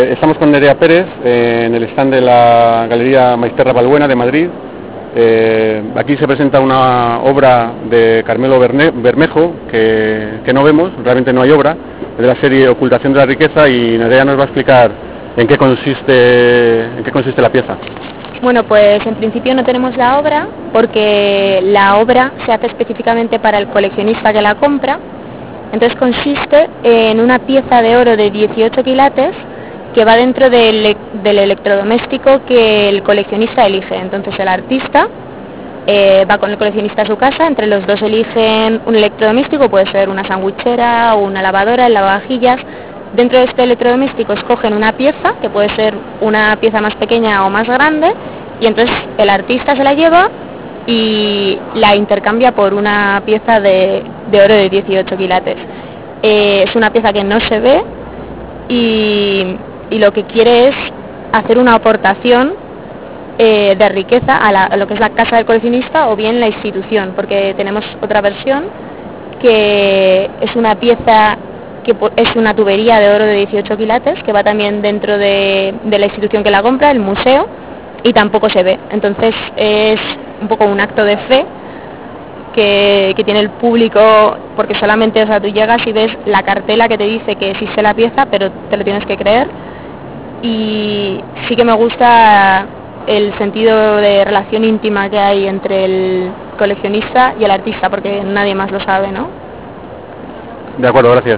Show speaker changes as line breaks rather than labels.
Estamos con Nerea Pérez en el stand de la Galería Maisterra Balbuena de Madrid. Aquí se presenta una obra de Carmelo Bermejo que no vemos, realmente no hay obra, de la serie Ocultación de la riqueza, y Nerea nos va a explicar en qué consiste la pieza.
Bueno, pues en principio no tenemos la obra porque la obra se hace específicamente para el coleccionista que la compra. Entonces consiste en una pieza de oro de 18 quilates que va dentro del electrodoméstico que el coleccionista elige. Entonces el artista va con el coleccionista a su casa, entre los dos eligen un electrodoméstico, puede ser una sandwichera o una lavadora, el lavavajillas. Dentro de este electrodoméstico escogen una pieza, que puede ser una pieza más pequeña o más grande, y entonces el artista se la lleva y la intercambia por una pieza de oro de 18 quilates. Es una pieza que no se ve y lo que quiere es hacer una aportación de riqueza a lo que es la casa del coleccionista o bien la institución, porque tenemos otra versión que es una pieza que es una tubería de oro de 18 quilates que va también dentro de la institución que la compra, el museo, y tampoco se ve. Entonces es un poco un acto de fe que tiene el público, porque solamente, o sea, tú llegas y ves la cartela que te dice que existe la pieza, pero te lo tienes que creer. Y sí que me gusta el sentido de relación íntima que hay entre el coleccionista y el artista, porque nadie más lo sabe, ¿no?
De acuerdo, gracias.